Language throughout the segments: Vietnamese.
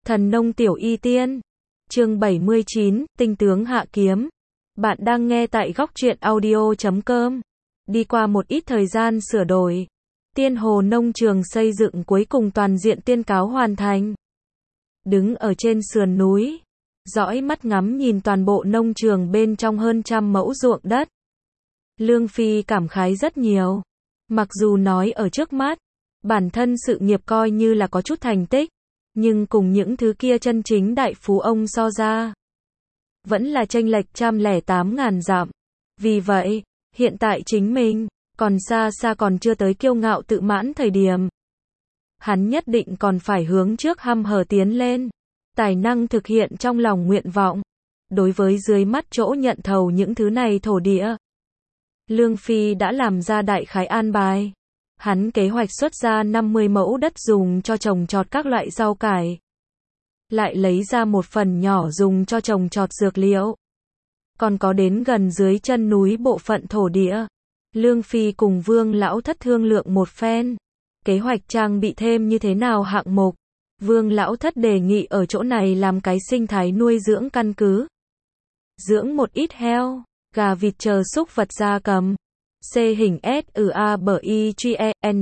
Thần nông tiểu y tiên. Chương 79, tinh tướng hạ kiếm. Bạn đang nghe tại góc truyện audio.com. Đi qua một ít thời gian sửa đổi, Tiên Hồ nông trường xây dựng cuối cùng toàn diện tiên cáo hoàn thành. Đứng ở trên sườn núi, dõi mắt ngắm nhìn toàn bộ nông trường bên trong hơn 100 mẫu ruộng đất. Lương Phi cảm khái rất nhiều. Mặc dù nói ở trước mắt, bản thân sự nghiệp coi như là có chút thành tích, nhưng cùng những thứ kia chân chính đại phú ông so ra, vẫn là chênh lệch 108.000 dặm. Vì vậy, hiện tại chính mình, còn xa xa còn chưa tới kiêu ngạo tự mãn thời điểm. Hắn nhất định còn phải hướng trước hăm hở tiến lên, tài năng thực hiện trong lòng nguyện vọng. Đối với dưới mắt chỗ nhận thầu những thứ này thổ địa, Lương Phi đã làm ra đại khái an bài. Hắn kế hoạch xuất ra 50 mẫu đất dùng cho trồng trọt các loại rau cải. Lại lấy ra một phần nhỏ dùng cho trồng trọt dược liệu. Còn có đến gần dưới chân núi bộ phận thổ địa. Lương Phi cùng Vương Lão Thất thương lượng một phen. Kế hoạch trang bị thêm như thế nào hạng mục. Vương Lão Thất đề nghị ở chỗ này làm cái sinh thái nuôi dưỡng căn cứ. Dưỡng một ít heo, gà vịt chờ súc vật gia cầm. C hình SUABIGEN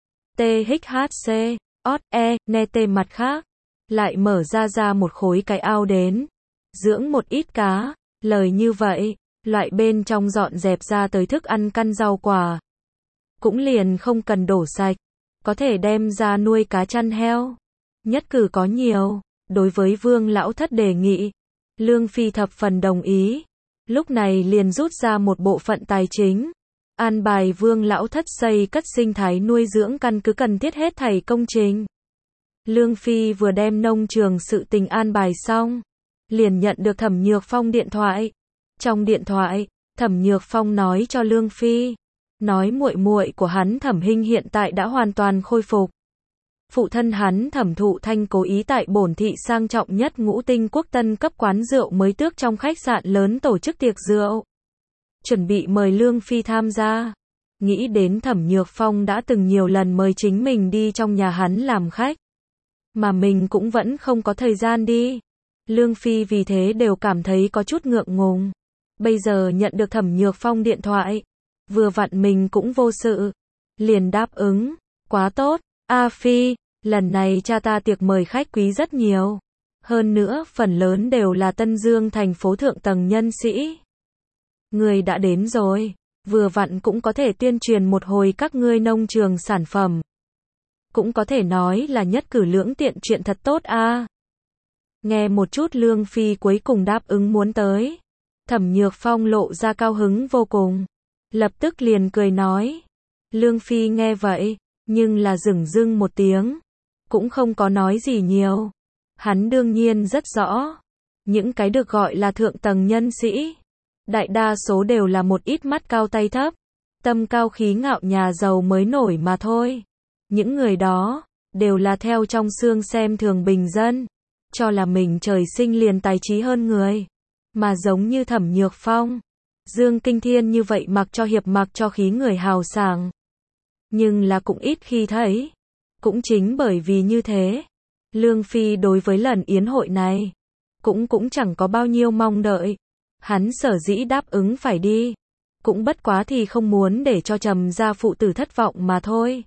THC OTE NT mặt khác lại mở ra một khối cái ao đến dưỡng một ít cá. Lời như vậy, loại bên trong dọn dẹp ra tới thức ăn căn rau quả cũng liền không cần đổ sạch, có thể đem ra nuôi cá chăn heo. Nhất cử có nhiều. Đối với Vương Lão Thất đề nghị, Lương Phi thập phần đồng ý. Lúc này liền rút ra một bộ phận tài chính, an bài Vương Lão Thất xây cất sinh thái nuôi dưỡng căn cứ cần thiết hết thảy công trình. Lương Phi vừa đem nông trường sự tình an bài xong, liền nhận được Thẩm Nhược Phong điện thoại. Trong điện thoại, Thẩm Nhược Phong nói cho Lương Phi, nói muội muội của hắn Thẩm Hinh hiện tại đã hoàn toàn khôi phục. Phụ thân hắn Thẩm Thụ Thanh cố ý tại bổn thị sang trọng nhất Ngũ Tinh Quốc Tân cấp quán rượu mới tước trong khách sạn lớn tổ chức tiệc rượu, chuẩn bị mời Lương Phi tham gia. Nghĩ đến Thẩm Nhược Phong đã từng nhiều lần mời chính mình đi trong nhà hắn làm khách, mà mình cũng vẫn không có thời gian đi. Lương Phi vì thế đều cảm thấy có chút ngượng ngùng. Bây giờ nhận được Thẩm Nhược Phong điện thoại, vừa vặn mình cũng vô sự, liền đáp ứng. Quá tốt, A Phi, lần này cha ta tiệc mời khách quý rất nhiều. Hơn nữa, phần lớn đều là Tân Dương thành phố thượng tầng nhân sĩ. Người đã đến rồi, vừa vặn cũng có thể tuyên truyền một hồi các ngươi nông trường sản phẩm. Cũng có thể nói là nhất cử lưỡng tiện, chuyện thật tốt a. Nghe một chút Lương Phi cuối cùng đáp ứng muốn tới. Thẩm Nhược Phong lộ ra cao hứng vô cùng. Lập tức liền cười nói. Lương Phi nghe vậy, nhưng là dửng dưng một tiếng. Cũng không có nói gì nhiều. Hắn đương nhiên rất rõ. Những cái được gọi là thượng tầng nhân sĩ, đại đa số đều là một ít mắt cao tay thấp, tâm cao khí ngạo nhà giàu mới nổi mà thôi. Những người đó, đều là theo trong xương xem thường bình dân, cho là mình trời sinh liền tài trí hơn người. Mà giống như Thẩm Nhược Phong, Dương Kinh Thiên như vậy mặc cho hiệp mặc cho khí người hào sảng. Nhưng là cũng ít khi thấy. Cũng chính bởi vì như thế, Lương Phi đối với lần yến hội này, cũng chẳng có bao nhiêu mong đợi. Hắn sở dĩ đáp ứng phải đi, cũng bất quá thì không muốn để cho Trầm gia phụ tử thất vọng mà thôi.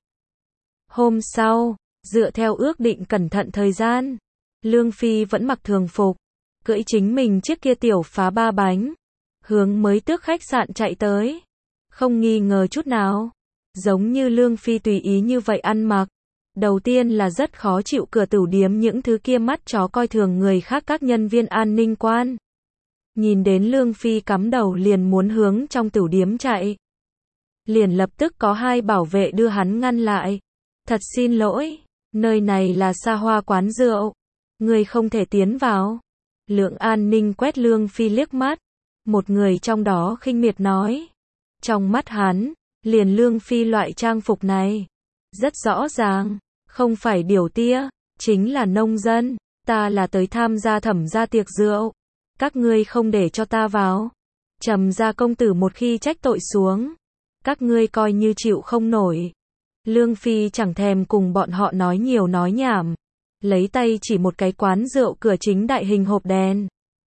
Hôm sau, dựa theo ước định cẩn thận thời gian, Lương Phi vẫn mặc thường phục, cưỡi chính mình chiếc kia tiểu phá ba bánh, hướng mới tước khách sạn chạy tới. Không nghi ngờ chút nào, giống như Lương Phi tùy ý như vậy ăn mặc, đầu tiên là rất khó chịu cửa tửu điếm những thứ kia mắt chó coi thường người khác các nhân viên an ninh quan. Nhìn đến Lương Phi cắm đầu liền muốn hướng trong tửu điếm chạy, liền lập tức có hai bảo vệ đưa hắn ngăn lại. Thật xin lỗi, nơi này là xa hoa quán rượu, người không thể tiến vào. Lượng an ninh quét Lương Phi liếc mắt, một người trong đó khinh miệt nói. Trong mắt hắn, liền Lương Phi loại trang phục này, rất rõ ràng, không phải điểu tía, chính là nông dân. Ta là tới tham gia Thẩm gia tiệc rượu, các ngươi không để cho ta vào. Trầm gia công tử một khi trách tội xuống, các ngươi coi như chịu không nổi. Lương Phi chẳng thèm cùng bọn họ nói nhiều nói nhảm, lấy tay chỉ một cái quán rượu cửa chính đại hình hộp đèn.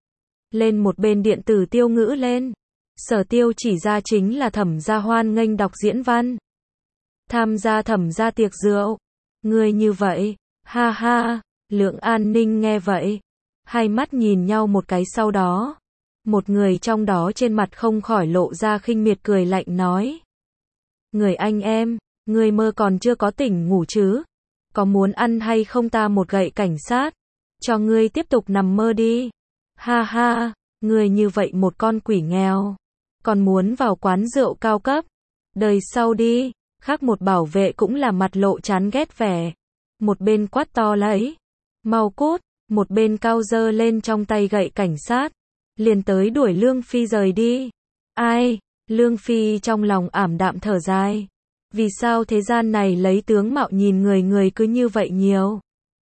Lên một bên điện tử tiêu ngữ lên. Sở Tiêu chỉ ra chính là Thẩm gia hoan nghênh đọc diễn văn. Tham gia Thẩm gia tiệc rượu. Ngươi như vậy, ha ha, Lượng An Ninh nghe vậy. Hai mắt nhìn nhau một cái sau đó. Một người trong đó trên mặt không khỏi lộ ra khinh miệt cười lạnh nói. Người anh em, ngươi mơ còn chưa có tỉnh ngủ chứ? Có muốn ăn hay không ta một gậy cảnh sát? Cho ngươi tiếp tục nằm mơ đi. Ha ha, ngươi như vậy một con quỷ nghèo. Còn muốn vào quán rượu cao cấp. Đời sau đi. Khác một bảo vệ cũng là mặt lộ chán ghét vẻ. Một bên quát to lấy. Mau cút. Một bên cao giơ lên trong tay gậy cảnh sát. Liền tới đuổi Lương Phi rời đi. Ai? Lương Phi trong lòng ảm đạm thở dài. Vì sao thế gian này lấy tướng mạo nhìn người cứ như vậy nhiều?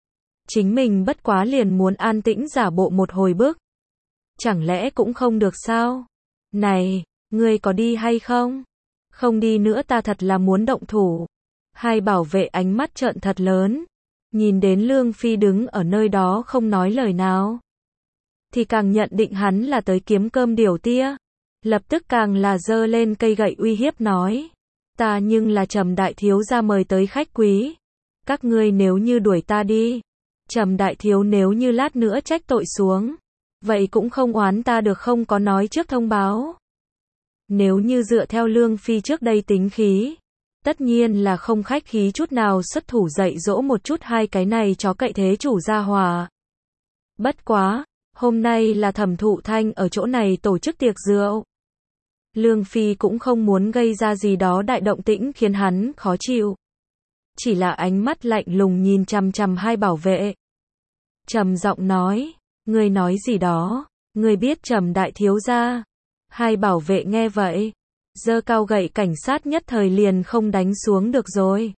Chính mình bất quá liền muốn an tĩnh giả bộ một hồi bức. Chẳng lẽ cũng không được sao? Này, ngươi có đi hay không? Không đi nữa ta thật là muốn động thủ. Hai bảo vệ ánh mắt trợn thật lớn. Nhìn đến Lương Phi đứng ở nơi đó không nói lời nào. Thì càng nhận định hắn là tới kiếm cơm điều tia. Lập tức càng là giơ lên cây gậy uy hiếp nói. Ta nhưng là Trầm đại thiếu gia mời tới khách quý. Các ngươi nếu như đuổi ta đi. Trầm đại thiếu nếu như lát nữa trách tội xuống. Vậy cũng không oán ta được không có nói trước thông báo. Nếu như dựa theo Lương Phi trước đây tính khí. Tất nhiên là không khách khí chút nào xuất thủ dạy dỗ một chút hai cái này chó cậy thế chủ gia hòa. Bất quá, hôm nay là Thẩm Thụ Thanh ở chỗ này tổ chức tiệc rượu. Lương Phi cũng không muốn gây ra gì đó đại động tĩnh khiến hắn khó chịu. Chỉ là ánh mắt lạnh lùng nhìn chằm chằm hai bảo vệ. Trầm giọng nói, ngươi nói gì đó, ngươi biết Trầm đại thiếu gia. Hai bảo vệ nghe vậy, giơ cao gậy cảnh sát nhất thời liền không đánh xuống được rồi.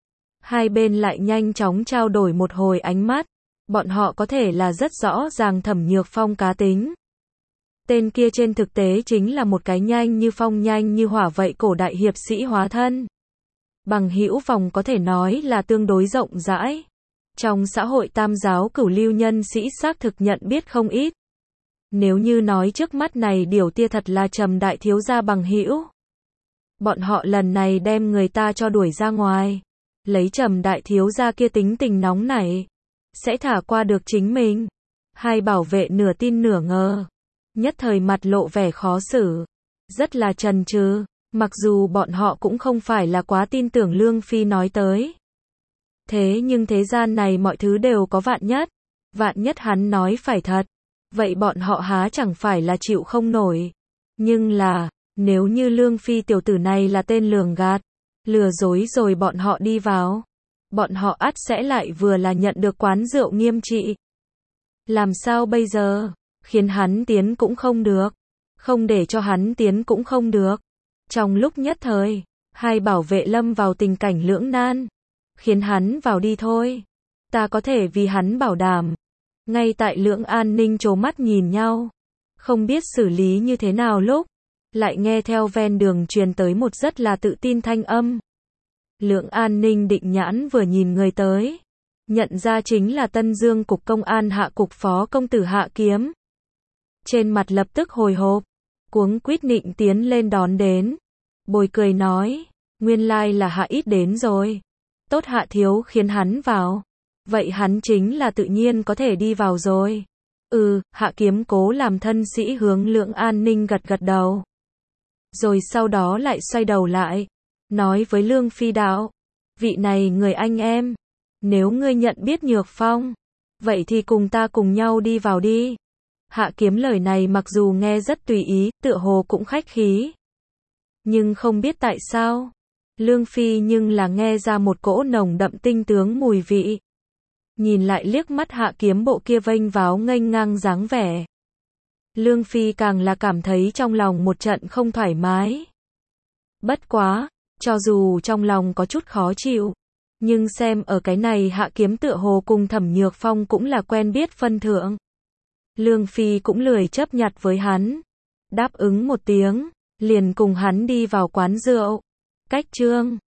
Hai bên lại nhanh chóng trao đổi một hồi ánh mắt, bọn họ có thể là rất rõ ràng Thẩm Nhược Phong cá tính. Tên kia trên thực tế chính là một cái nhanh như phong nhanh như hỏa vậy cổ đại hiệp sĩ hóa thân. Bằng hữu vòng có thể nói là tương đối rộng rãi. Trong xã hội tam giáo cửu lưu nhân sĩ xác thực nhận biết không ít. Nếu như nói trước mắt này điều tia thật là Trầm đại thiếu gia bằng hữu. Bọn họ lần này đem người ta cho đuổi ra ngoài. Lấy Trầm đại thiếu gia kia tính tình nóng nảy. Sẽ thả qua được chính mình. Hai bảo vệ nửa tin nửa ngờ. Nhất thời mặt lộ vẻ khó xử. Rất là chần chừ. Mặc dù bọn họ cũng không phải là quá tin tưởng Lương Phi nói tới. Thế nhưng thế gian này mọi thứ đều có vạn nhất. Vạn nhất hắn nói phải thật. Vậy bọn họ há chẳng phải là chịu không nổi. Nhưng là, nếu như Lương Phi tiểu tử này là tên lường gạt, lừa dối rồi bọn họ đi vào. Bọn họ ắt sẽ lại vừa là nhận được quán rượu nghiêm trị. Làm sao bây giờ? Khiến hắn tiến cũng không được. Không để cho hắn tiến cũng không được. Trong lúc nhất thời, hai bảo vệ lâm vào tình cảnh lưỡng nan. Khiến hắn vào đi thôi. Ta có thể vì hắn bảo đảm. Ngay tại Lượng An Ninh trố mắt nhìn nhau. Không biết xử lý như thế nào lúc. Lại nghe theo ven đường truyền tới một rất là tự tin thanh âm. Lượng An Ninh định nhãn vừa nhìn người tới. Nhận ra chính là Tân Dương Cục Công an Hạ Cục Phó Công tử Hạ Kiếm. Trên mặt lập tức hồi hộp. Cuống quýt nịnh tiến lên đón đến. Bồi cười nói. Nguyên lai là Hạ ít đến rồi. Tốt Hạ thiếu khiến hắn vào. Vậy hắn chính là tự nhiên có thể đi vào rồi. Hạ Kiếm cố làm thân sĩ hướng Lượng An Ninh gật gật đầu. Rồi sau đó lại xoay đầu lại. Nói với Lương Phi đạo. Vị này người anh em. Nếu ngươi nhận biết Nhược Phong. Vậy thì cùng ta cùng nhau đi vào đi. Hạ Kiếm lời này mặc dù nghe rất tùy ý, tựa hồ cũng khách khí. Nhưng không biết tại sao. Lương Phi nhưng là nghe ra một cỗ nồng đậm tinh tướng mùi vị. Nhìn lại liếc mắt Hạ Kiếm bộ kia vênh váo nghênh ngang dáng vẻ. Lương Phi càng là cảm thấy trong lòng một trận không thoải mái. Bất quá, cho dù trong lòng có chút khó chịu. Nhưng xem ở cái này Hạ Kiếm tựa hồ cùng Thẩm Nhược Phong cũng là quen biết phân thượng. Lương Phi cũng lười chấp nhặt với hắn. Đáp ứng một tiếng, liền cùng hắn đi vào quán rượu. Cách chương